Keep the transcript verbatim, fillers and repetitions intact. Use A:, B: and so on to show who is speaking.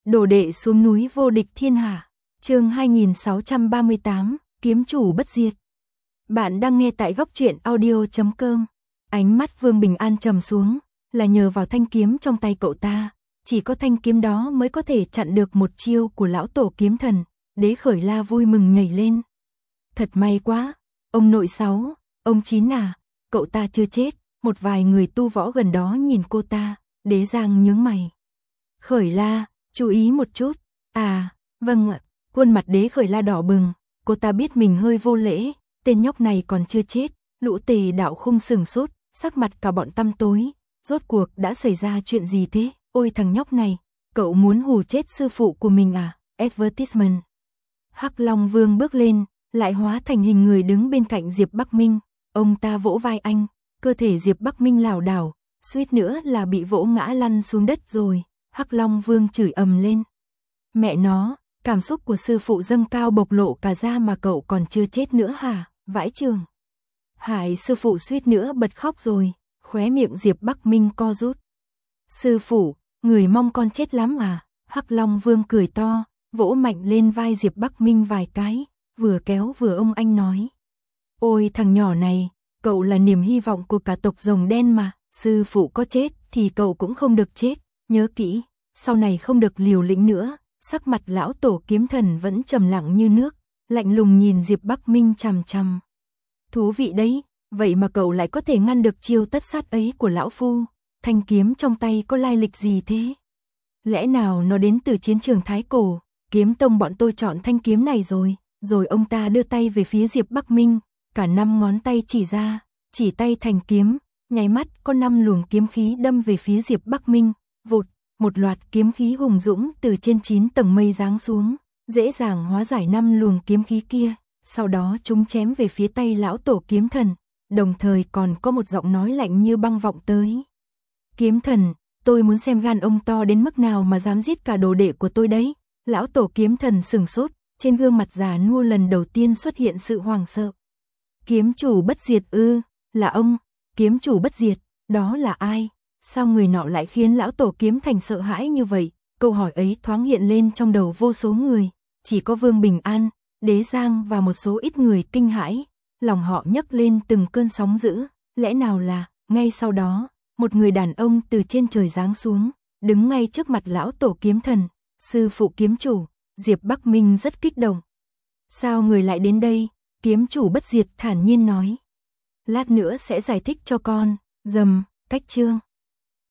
A: Đồ đệ xuống núi vô địch thiên hạ. Chương hai nghìn sáu trăm ba mươi tám, kiếm chủ bất diệt. Bạn đang nghe tại góc truyện audio chấm com. Ánh mắt Vương Bình An trầm xuống, là nhờ vào thanh kiếm trong tay cậu ta, chỉ có thanh kiếm đó mới có thể chặn được một chiêu của lão tổ kiếm thần. Đế Khởi La vui mừng nhảy lên. Thật may quá, ông nội sáu, ông chín à, cậu ta chưa chết. Một vài người tu võ gần đó nhìn cô ta, Đế Giang nhướng mày. Khởi La, chú ý một chút. À, vâng ạ. Khuôn mặt Đế Khởi La đỏ bừng, cô ta biết mình hơi vô lễ, tên nhóc này còn chưa chết. Lũ Tề Đạo Khung sừng sốt, sắc mặt cả bọn tăm tối. Rốt cuộc đã xảy ra chuyện gì thế? Ôi thằng nhóc này, cậu muốn hù chết sư phụ của mình à? Advertisement. Hắc Long Vương bước lên, lại hóa thành hình người đứng bên cạnh Diệp Bắc Minh. Ông ta vỗ vai anh, cơ thể Diệp Bắc Minh lảo đảo, suýt nữa là bị vỗ ngã lăn xuống đất rồi. Hắc Long Vương chửi ầm lên. Mẹ nó, cảm xúc của sư phụ dâng cao bộc lộ cả ra mà cậu còn chưa chết nữa hả? Vãi trường. Hải sư phụ suýt nữa bật khóc rồi, khóe miệng Diệp Bắc Minh co rút. Sư phụ, người mong con chết lắm à? Hắc Long Vương cười to, vỗ mạnh lên vai Diệp Bắc Minh vài cái, vừa kéo vừa ông anh nói. Ôi thằng nhỏ này, cậu là niềm hy vọng của cả tộc rồng đen mà, sư phụ có chết thì cậu cũng không được chết, nhớ kỹ, sau này không được liều lĩnh nữa. Sắc mặt lão tổ kiếm thần vẫn trầm lặng như nước, lạnh lùng nhìn Diệp Bắc Minh chằm chằm. Thú vị đấy, vậy mà cậu lại có thể ngăn được chiêu tất sát ấy của lão phu, thanh kiếm trong tay có lai lịch gì thế? Lẽ nào nó đến từ chiến trường Thái Cổ, kiếm tông bọn tôi chọn thanh kiếm này rồi, rồi ông ta đưa tay về phía Diệp Bắc Minh, cả năm ngón tay chỉ ra, chỉ tay thành kiếm, nháy mắt có năm luồng kiếm khí đâm về phía Diệp Bắc Minh, vụt. Một loạt kiếm khí hùng dũng từ trên chín tầng mây giáng xuống, dễ dàng hóa giải năm luồng kiếm khí kia, sau đó chúng chém về phía tay lão tổ kiếm thần, đồng thời còn có một giọng nói lạnh như băng vọng tới. Kiếm thần, tôi muốn xem gan ông to đến mức nào mà dám giết cả đồ đệ của tôi đấy. Lão tổ kiếm thần sừng sốt, trên gương mặt già nua lần đầu tiên xuất hiện sự hoảng sợ. Kiếm chủ bất diệt ư, là ông, kiếm chủ bất diệt, đó là ai? Sao người nọ lại khiến lão tổ kiếm thành sợ hãi như vậy? Câu hỏi ấy thoáng hiện lên trong đầu vô số người, chỉ có Vương Bình An, Đế Giang và một số ít người kinh hãi, lòng họ nhấc lên từng cơn sóng dữ. Lẽ nào là, ngay sau đó, một người đàn ông từ trên trời giáng xuống, đứng ngay trước mặt lão tổ kiếm thần, sư phụ kiếm chủ. Diệp Bắc Minh rất kích động. Sao người lại đến đây? Kiếm chủ bất diệt thản nhiên nói. Lát nữa sẽ giải thích cho con. Dầm, cách chương.